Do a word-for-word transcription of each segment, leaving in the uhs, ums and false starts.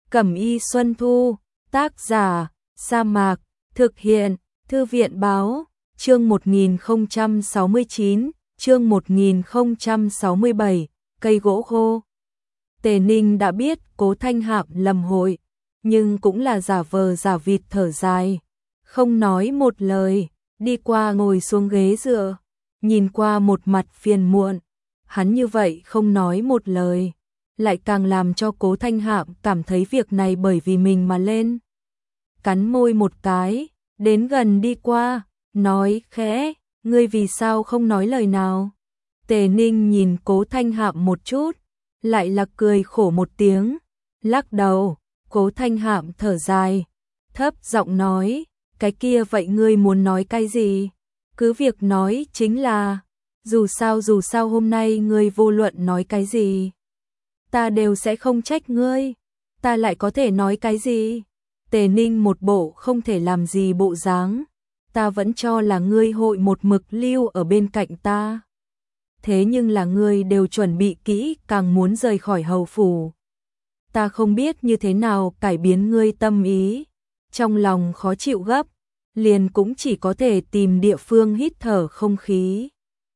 Cẩm y Xuân Thu, tác giả, Sa Mạc, thực hiện, Thư viện báo, chương một nghìn không trăm sáu mươi chín, chương một nghìn không trăm sáu mươi bảy, cây gỗ khô. Tề Ninh đã biết Cố Thanh Hạm lầm hội, nhưng cũng là giả vờ giả vịt thở dài, không nói một lời, đi qua ngồi xuống ghế dựa, nhìn qua một mặt phiền muộn. Hắn như vậy không nói một lời, lại càng làm cho Cố Thanh Hạm cảm thấy việc này bởi vì mình mà lên. Cắn môi một cái, đến gần đi qua, nói khẽ, ngươi vì sao không nói lời nào? Tề Ninh nhìn Cố Thanh Hạm một chút, lại là cười khổ một tiếng, lắc đầu. Cố Thanh Hạm thở dài, thấp giọng nói, cái kia vậy ngươi muốn nói cái gì? Cứ việc nói chính là, dù sao dù sao hôm nay ngươi vô luận nói cái gì, ta đều sẽ không trách ngươi, ta lại có thể nói cái gì? Tề Ninh một bộ không thể làm gì bộ dáng, ta vẫn cho là ngươi hội một mực lưu ở bên cạnh ta. Thế nhưng là ngươi đều chuẩn bị kỹ càng muốn rời khỏi hầu phủ. Ta không biết như thế nào cải biến ngươi tâm ý, trong lòng khó chịu gấp, liền cũng chỉ có thể tìm địa phương hít thở không khí.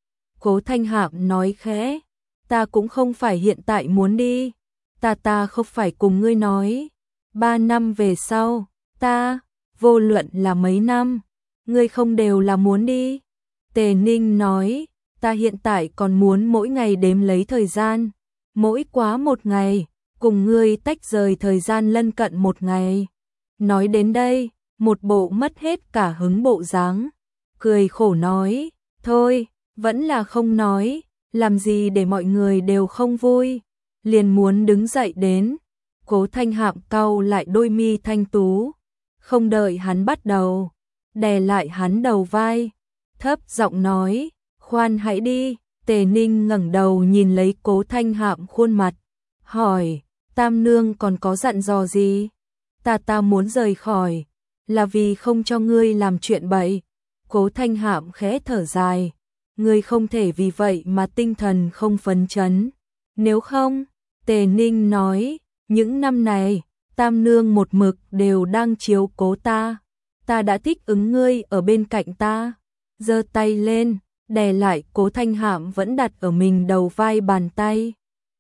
Cố Thanh Hạm nói khẽ, ta cũng không phải hiện tại muốn đi, ta ta không phải cùng ngươi nói, ba năm về sau, ta, vô luận là mấy năm, ngươi không đều là muốn đi. Tề Ninh nói, ta hiện tại còn muốn mỗi ngày đếm lấy thời gian, mỗi quá một ngày, cùng ngươi tách rời thời gian lân cận một ngày. Nói đến đây, một bộ mất hết cả hứng bộ dáng, cười khổ nói, thôi, vẫn là không nói, làm gì để mọi người đều không vui, liền muốn đứng dậy đến. Cố Thanh Hạm cau lại đôi mi thanh tú, không đợi hắn bắt đầu, đè lại hắn đầu vai, thấp giọng nói, khoan hãy đi. Tề Ninh ngẩng đầu nhìn lấy Cố Thanh Hạm khuôn mặt, hỏi, Tam nương còn có dặn dò gì? Ta ta muốn rời khỏi, là vì không cho ngươi làm chuyện bậy. Cố Thanh Hạm khẽ thở dài, ngươi không thể vì vậy mà tinh thần không phấn chấn. Nếu không, Tề Ninh nói, những năm này, Tam nương một mực đều đang chiếu cố ta. Ta đã thích ứng ngươi ở bên cạnh ta. Giơ tay lên, đè lại Cố Thanh Hạm vẫn đặt ở mình đầu vai bàn tay.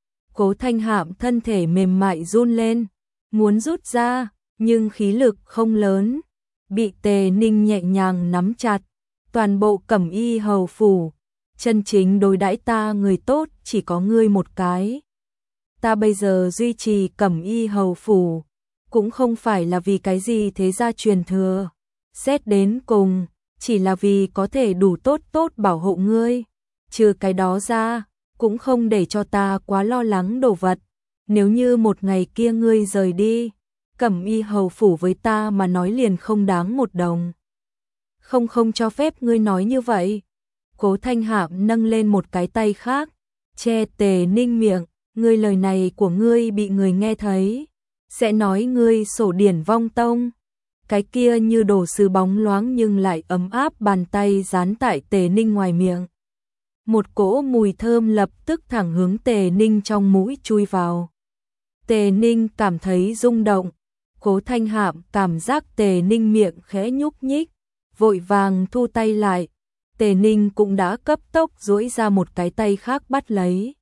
Cố Thanh Hạm thân thể mềm mại run lên, muốn rút ra, nhưng khí lực không lớn, bị Tề Ninh nhẹ nhàng nắm chặt. Toàn bộ Cẩm y hầu phủ, chân chính đối đãi ta người tốt chỉ có ngươi một cái. Ta bây giờ duy trì Cẩm y hầu phủ, cũng không phải là vì cái gì thế gia truyền thừa, xét đến cùng, chỉ là vì có thể đủ tốt tốt bảo hộ ngươi. Trừ cái đó ra, cũng không để cho ta quá lo lắng đồ vật. Nếu như một ngày kia ngươi rời đi, Cẩm y hầu phủ với ta mà nói liền không đáng một đồng. Không không cho phép ngươi nói như vậy. Cố Thanh Hạm nâng lên một cái tay khác, che Tề Ninh miệng, ngươi lời này của ngươi bị người nghe thấy, sẽ nói ngươi sổ điển vong tông. Cái kia như đồ sứ bóng loáng nhưng lại ấm áp bàn tay dán tại Tề Ninh ngoài miệng. Một cỗ mùi thơm lập tức thẳng hướng Tề Ninh trong mũi chui vào. Tề Ninh cảm thấy rung động, Cố Thanh Hạm cảm giác Tề Ninh miệng khẽ nhúc nhích, vội vàng thu tay lại. Tề Ninh cũng đã cấp tốc duỗi ra một cái tay khác bắt lấy.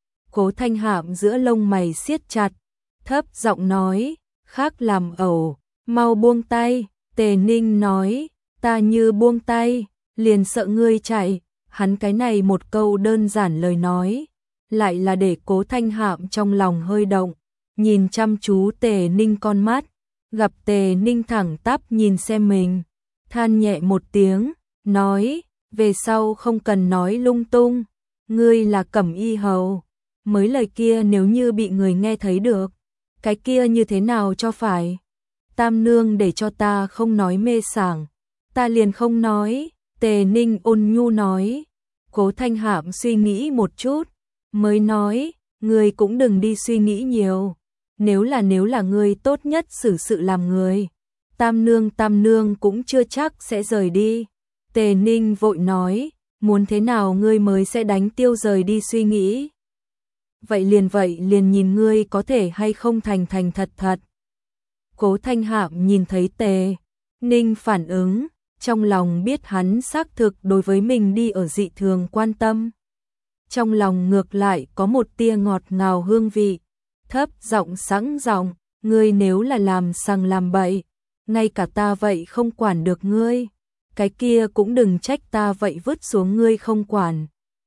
Cố Thanh Hạm giữa lông mày siết chặt, thấp giọng nói, khác làm ẩu, mau buông tay. Tề Ninh nói, ta như buông tay, liền sợ ngươi chạy. Hắn cái này một câu đơn giản lời nói, lại là để Cố Thanh Hạm trong lòng hơi động, nhìn chăm chú Tề Ninh con mắt, gặp Tề Ninh thẳng tắp nhìn xem mình, than nhẹ một tiếng, nói, về sau không cần nói lung tung, ngươi là Cẩm y hầu, mới lời kia nếu như bị người nghe thấy được, cái kia như thế nào cho phải? Tam nương để cho ta không nói mê sảng, ta liền không nói. Tề Ninh ôn nhu nói. Cố Thanh Hạm suy nghĩ một chút, mới nói, ngươi cũng đừng đi suy nghĩ nhiều, nếu là nếu là ngươi tốt nhất xử sự làm người, Tam nương Tam nương cũng chưa chắc sẽ rời đi. Tề Ninh vội nói, muốn thế nào ngươi mới sẽ đánh tiêu rời đi suy nghĩ? Vậy liền vậy liền nhìn ngươi có thể hay không thành thành thật thật, Cố Thanh Hạm nhìn thấy Tề Ninh phản ứng, trong lòng biết hắn xác thực đối với mình đi ở dị thường quan tâm. Trong lòng ngược lại có một tia ngọt ngào hương vị, thấp giọng sẵn giọng, ngươi nếu là làm sằng làm bậy, ngay cả ta vậy không quản được ngươi, cái kia cũng đừng trách ta vậy vứt xuống ngươi không quản.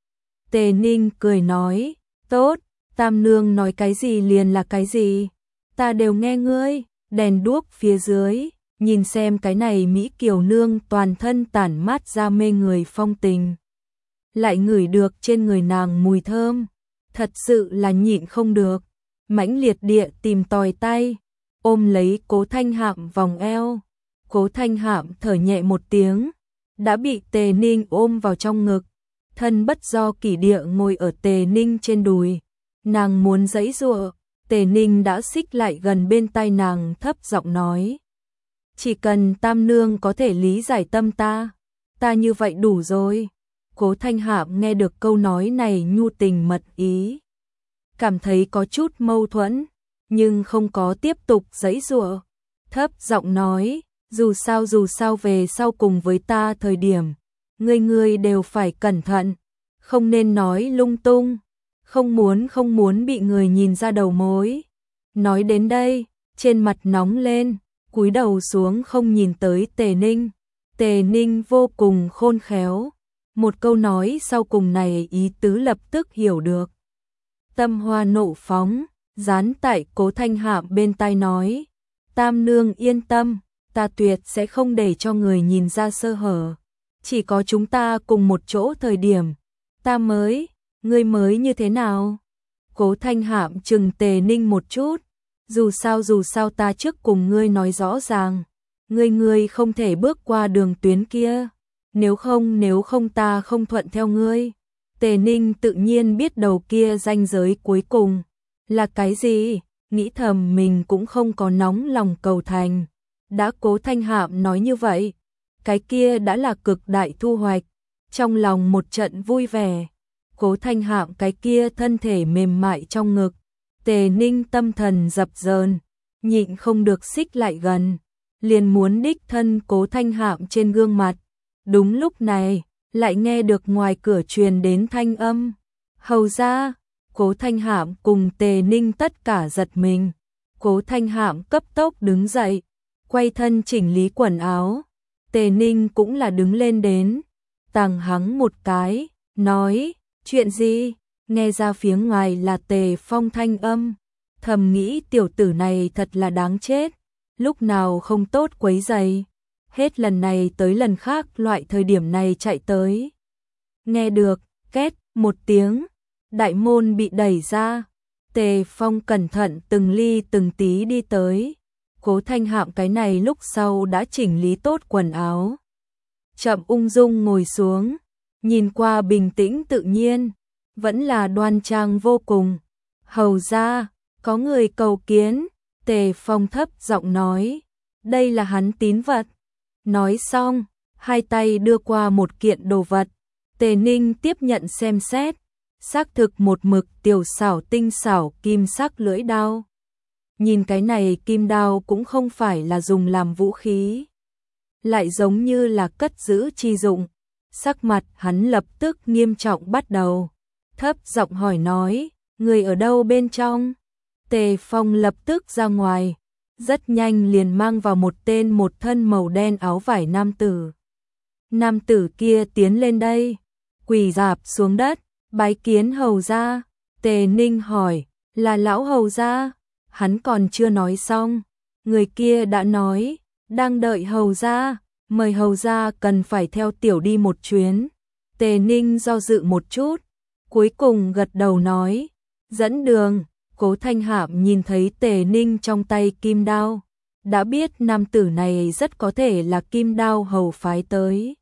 Tề Ninh cười nói, tốt, Tam Nương nói cái gì liền là cái gì, ta đều nghe ngươi. Đèn đuốc phía dưới, nhìn xem cái này Mỹ Kiều Nương toàn thân tản mát ra mê người phong tình. Lại ngửi được trên người nàng mùi thơm, thật sự là nhịn không được, mãnh liệt địa tìm tòi tay, ôm lấy Cố Thanh Hạm vòng eo. Cố Thanh Hạm thở nhẹ một tiếng, đã bị Tề Ninh ôm vào trong ngực, thân bất do kỷ địa ngồi ở Tề Ninh trên đùi, nàng muốn giãy giụa. Tề Ninh đã xích lại gần bên tai nàng thấp giọng nói. Chỉ cần Tam Nương có thể lý giải tâm ta, ta như vậy đủ rồi. Cố Thanh Hạm nghe được câu nói này nhu tình mật ý, cảm thấy có chút mâu thuẫn, nhưng không có tiếp tục giãy giụa. Thấp giọng nói, dù sao dù sao về sau cùng với ta thời điểm, ngươi ngươi đều phải cẩn thận, không nên nói lung tung. Không muốn không muốn bị người nhìn ra đầu mối. Nói đến đây, trên mặt nóng lên, cúi đầu xuống không nhìn tới Tề Ninh. Tề Ninh vô cùng khôn khéo, một câu nói sau cùng này ý tứ lập tức hiểu được. Tâm hoa nộ phóng, dán tại Cố Thanh Hạm bên tai nói, Tam Nương yên tâm, ta tuyệt sẽ không để cho người nhìn ra sơ hở. Chỉ có chúng ta cùng một chỗ thời điểm, ta mới... Ngươi mới như thế nào? Cố Thanh Hạm chừng Tề Ninh một chút, dù sao dù sao ta trước cùng ngươi nói rõ ràng, ngươi ngươi không thể bước qua đường tuyến kia, nếu không nếu không ta không thuận theo ngươi. Tề Ninh tự nhiên biết đầu kia ranh giới cuối cùng là cái gì, nghĩ thầm mình cũng không có nóng lòng cầu thành, đã Cố Thanh Hạm nói như vậy, cái kia đã là cực đại thu hoạch, trong lòng một trận vui vẻ. Cố Thanh Hạm cái kia thân thể mềm mại trong ngực, Tề Ninh tâm thần dập dờn, nhịn không được xích lại gần, liền muốn đích thân Cố Thanh Hạm trên gương mặt. Đúng lúc này, lại nghe được ngoài cửa truyền đến thanh âm. Hầu ra, Cố Thanh Hạm cùng Tề Ninh tất cả giật mình. Cố Thanh Hạm cấp tốc đứng dậy, quay thân chỉnh lý quần áo. Tề Ninh cũng là đứng lên đến, tàng hắng một cái, nói, chuyện gì? Nghe ra phía ngoài là Tề Phong thanh âm, thầm nghĩ tiểu tử này thật là đáng chết, lúc nào không tốt quấy giày, hết lần này tới lần khác loại thời điểm này chạy tới. Nghe được, két, một tiếng, đại môn bị đẩy ra, Tề Phong cẩn thận từng ly từng tí đi tới, Cố Thanh Hạm cái này lúc sau đã chỉnh lý tốt quần áo. Chậm ung dung ngồi xuống, nhìn qua bình tĩnh tự nhiên, vẫn là đoan trang vô cùng. Hầu ra, có người cầu kiến, Tề Phong thấp giọng nói, đây là hắn tín vật. Nói xong, hai tay đưa qua một kiện đồ vật, Tề Ninh tiếp nhận xem xét, xác thực một mực tiểu xảo tinh xảo kim sắc lưỡi đao. Nhìn cái này kim đao cũng không phải là dùng làm vũ khí, lại giống như là cất giữ chi dụng. Sắc mặt hắn lập tức nghiêm trọng bắt đầu, thấp giọng hỏi nói, người ở đâu bên trong? Tề Phong lập tức ra ngoài, rất nhanh liền mang vào một tên một thân màu đen áo vải nam tử. Nam tử kia tiến lên đây, quỳ rạp xuống đất, bái kiến hầu gia. Tề Ninh hỏi, là lão hầu gia? Hắn còn chưa nói xong, người kia đã nói, đang đợi hầu gia, mời hầu gia cần phải theo tiểu đi một chuyến. Tề Ninh do dự một chút, cuối cùng gật đầu nói, dẫn đường. Cố Thanh Hạm nhìn thấy Tề Ninh trong tay kim đao, đã biết nam tử này rất có thể là kim đao hầu phái tới.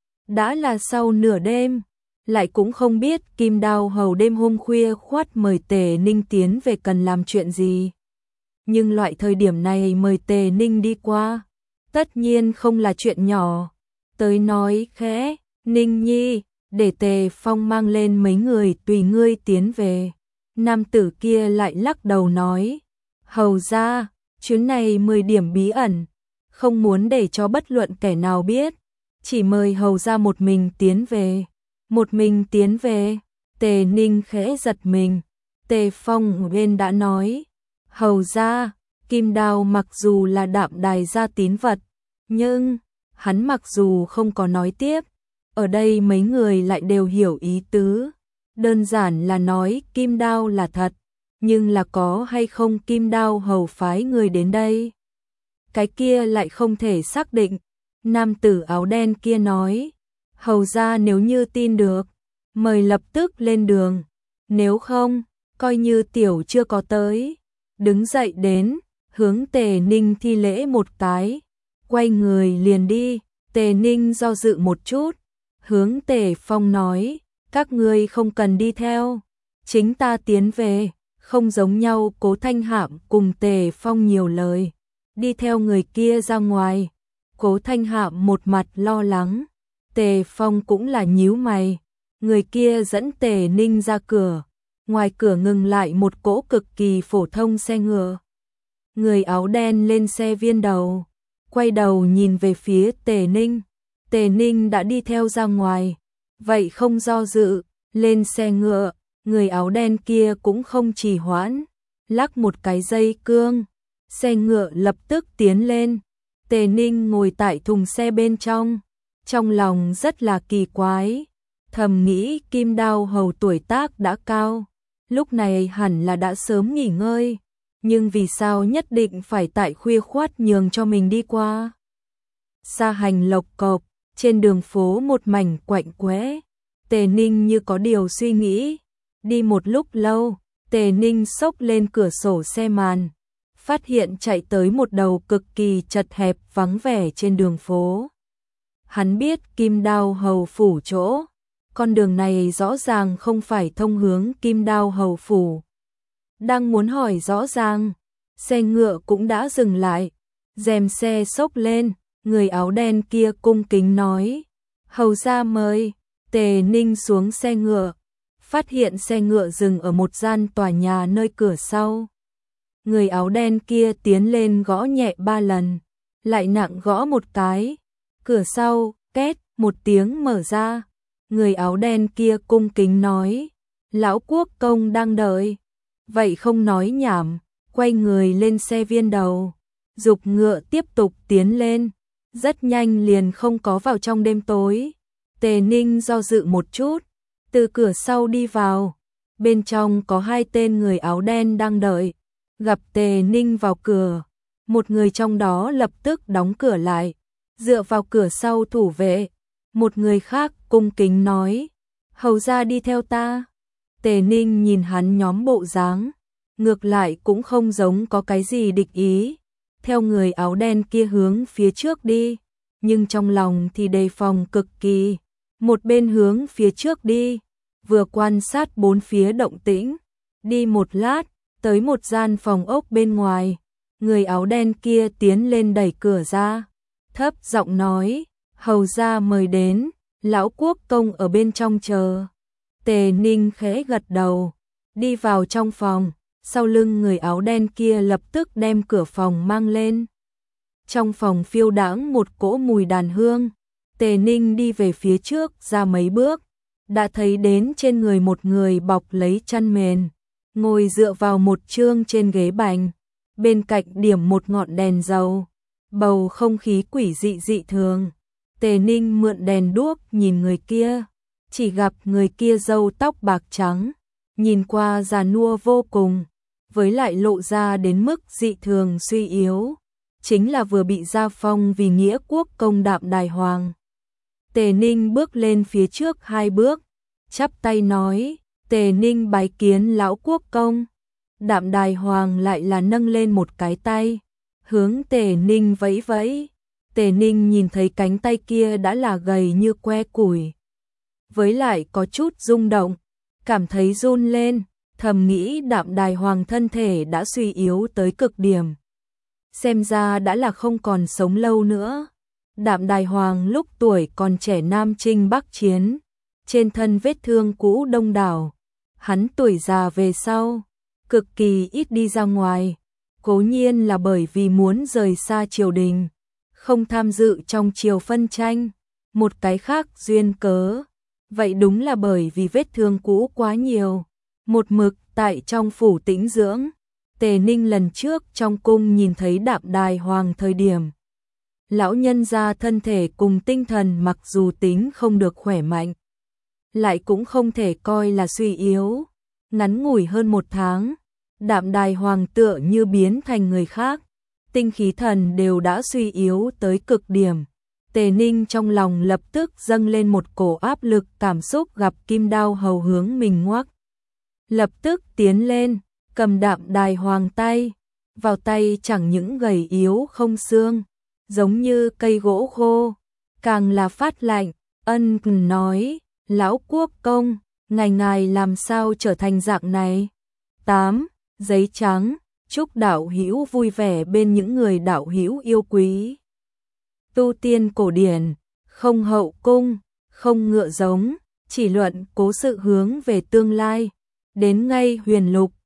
Đã là sau nửa đêm, lại cũng không biết kim đao hầu đêm hôm khuya khoát mời Tề Ninh tiến về cần làm chuyện gì. Nhưng loại thời điểm này mời Tề Ninh đi qua, tất nhiên không là chuyện nhỏ. Tới nói khẽ, Ninh nhi, để Tề Phong mang lên mấy người tùy ngươi tiến về. Nam tử kia lại lắc đầu nói, hầu ra, chuyến này mười điểm bí ẩn, không muốn để cho bất luận kẻ nào biết, chỉ mời hầu ra một mình tiến về. Một mình tiến về, Tề Ninh khẽ giật mình, Tề Phong bên đã nói, hầu ra, kim đao mặc dù là Đạm Đài gia tín vật, nhưng, hắn mặc dù không có nói tiếp, ở đây mấy người lại đều hiểu ý tứ, đơn giản là nói kim đao là thật, nhưng là có hay không kim đao hầu phái người đến đây. Cái kia lại không thể xác định, nam tử áo đen kia nói, hầu ra nếu như tin được, mời lập tức lên đường, nếu không, coi như tiểu chưa có tới. Đứng dậy đến, hướng Tề Ninh thi lễ một cái, quay người liền đi. Tề Ninh do dự một chút, hướng Tề Phong nói, các ngươi không cần đi theo, chính ta tiến về. Không giống nhau. Cố Thanh Hạm cùng Tề Phong nhiều lời, đi theo người kia ra ngoài. Cố Thanh Hạm một mặt lo lắng, Tề Phong cũng là nhíu mày. Người kia dẫn Tề Ninh ra cửa, ngoài cửa ngừng lại một cỗ cực kỳ phổ thông xe ngựa. Người áo đen lên xe viên đầu, quay đầu nhìn về phía Tề Ninh. Tề Ninh đã đi theo ra ngoài, vậy không do dự, lên xe ngựa. Người áo đen kia cũng không trì hoãn, lắc một cái dây cương, xe ngựa lập tức tiến lên. Tề Ninh ngồi tại thùng xe bên trong, trong lòng rất là kỳ quái, thầm nghĩ kim đao hầu tuổi tác đã cao, lúc này hẳn là đã sớm nghỉ ngơi, nhưng vì sao nhất định phải tại khuya khoát nhường cho mình đi qua. Xa hành lộc cộc, trên đường phố một mảnh quạnh quẽ, Tề Ninh như có điều suy nghĩ. Đi một lúc lâu, Tề Ninh xốc lên cửa sổ xe màn, phát hiện chạy tới một đầu cực kỳ chật hẹp vắng vẻ trên đường phố. Hắn biết Kim Đao hầu phủ chỗ, con đường này rõ ràng không phải thông hướng Kim Đao hầu phủ. Đang muốn hỏi rõ ràng, xe ngựa cũng đã dừng lại, rèm xe xốc lên, người áo đen kia cung kính nói, hầu ra mời. Tề Ninh xuống xe ngựa, phát hiện xe ngựa dừng ở một gian tòa nhà nơi cửa sau. Người áo đen kia tiến lên gõ nhẹ ba lần, lại nặng gõ một cái. Cửa sau, két, một tiếng mở ra. Người áo đen kia cung kính nói, lão quốc công đang đợi. Vậy không nói nhảm, quay người lên xe viên đầu, giục ngựa tiếp tục tiến lên. Rất nhanh liền không có vào trong đêm tối. Tề Ninh do dự một chút, từ cửa sau đi vào, bên trong có hai tên người áo đen đang đợi. Gặp Tề Ninh vào cửa, một người trong đó lập tức đóng cửa lại, dựa vào cửa sau thủ vệ. Một người khác cung kính nói, hầu ra đi theo ta. Tề Ninh nhìn hắn nhóm bộ dáng, ngược lại cũng không giống có cái gì địch ý, theo người áo đen kia hướng phía trước đi, nhưng trong lòng thì đề phòng cực kỳ. Một bên hướng phía trước đi, vừa quan sát bốn phía động tĩnh, đi một lát, tới một gian phòng ốc bên ngoài. Người áo đen kia tiến lên đẩy cửa ra, thấp giọng nói, hầu ra mời đến, lão quốc công ở bên trong chờ. Tề Ninh khẽ gật đầu, đi vào trong phòng, sau lưng người áo đen kia lập tức đem cửa phòng mang lên. Trong phòng phiêu đãng một cỗ mùi đàn hương. Tề Ninh đi về phía trước ra mấy bước, đã thấy đến trên người một người bọc lấy chăn mền, ngồi dựa vào một chương trên ghế bành, bên cạnh điểm một ngọn đèn dầu, bầu không khí quỷ dị dị thường. Tề Ninh mượn đèn đuốc nhìn người kia, chỉ gặp người kia râu tóc bạc trắng, nhìn qua già nua vô cùng, với lại lộ ra đến mức dị thường suy yếu, chính là vừa bị gia phong vì nghĩa quốc công Đạm Đài Hoàng. Tề Ninh bước lên phía trước hai bước, chắp tay nói, Tề Ninh bái kiến lão quốc công. Đạm Đài Hoàng lại là nâng lên một cái tay, hướng Tề Ninh vẫy vẫy. Tề Ninh nhìn thấy cánh tay kia đã là gầy như que củi, với lại có chút rung động, cảm thấy run lên, thầm nghĩ Đạm Đài Hoàng thân thể đã suy yếu tới cực điểm, xem ra đã là không còn sống lâu nữa. Đạm Đài Hoàng lúc tuổi còn trẻ nam chinh bắc chiến, trên thân vết thương cũ đông đảo, hắn tuổi già về sau, cực kỳ ít đi ra ngoài, cố nhiên là bởi vì muốn rời xa triều đình, không tham dự trong triều phân tranh, một cái khác duyên cớ, vậy đúng là bởi vì vết thương cũ quá nhiều, một mực tại trong phủ tĩnh dưỡng. Tề Ninh lần trước trong cung nhìn thấy Đạm Đài Hoàng thời điểm, lão nhân gia thân thể cùng tinh thần mặc dù tính không được khỏe mạnh, lại cũng không thể coi là suy yếu. Ngắn ngủi hơn một tháng, Đạm Đài Hoàng tựa như biến thành người khác, tinh khí thần đều đã suy yếu tới cực điểm. Tề Ninh trong lòng lập tức dâng lên một cổ áp lực cảm xúc gặp kim đao hầu hướng mình ngoắc. Lập tức tiến lên, cầm Đạm Đài Hoàng tay, vào tay chẳng những gầy yếu không xương, giống như cây gỗ khô, càng là phát lạnh, ân nói, lão quốc công, ngài ngài làm sao trở thành dạng này. tám. Giấy trắng, chúc đạo hữu vui vẻ bên những người đạo hữu yêu quý. Tu tiên cổ điển, không hậu cung, không ngựa giống, chỉ luận cố sự hướng về tương lai, đến ngay huyền lục,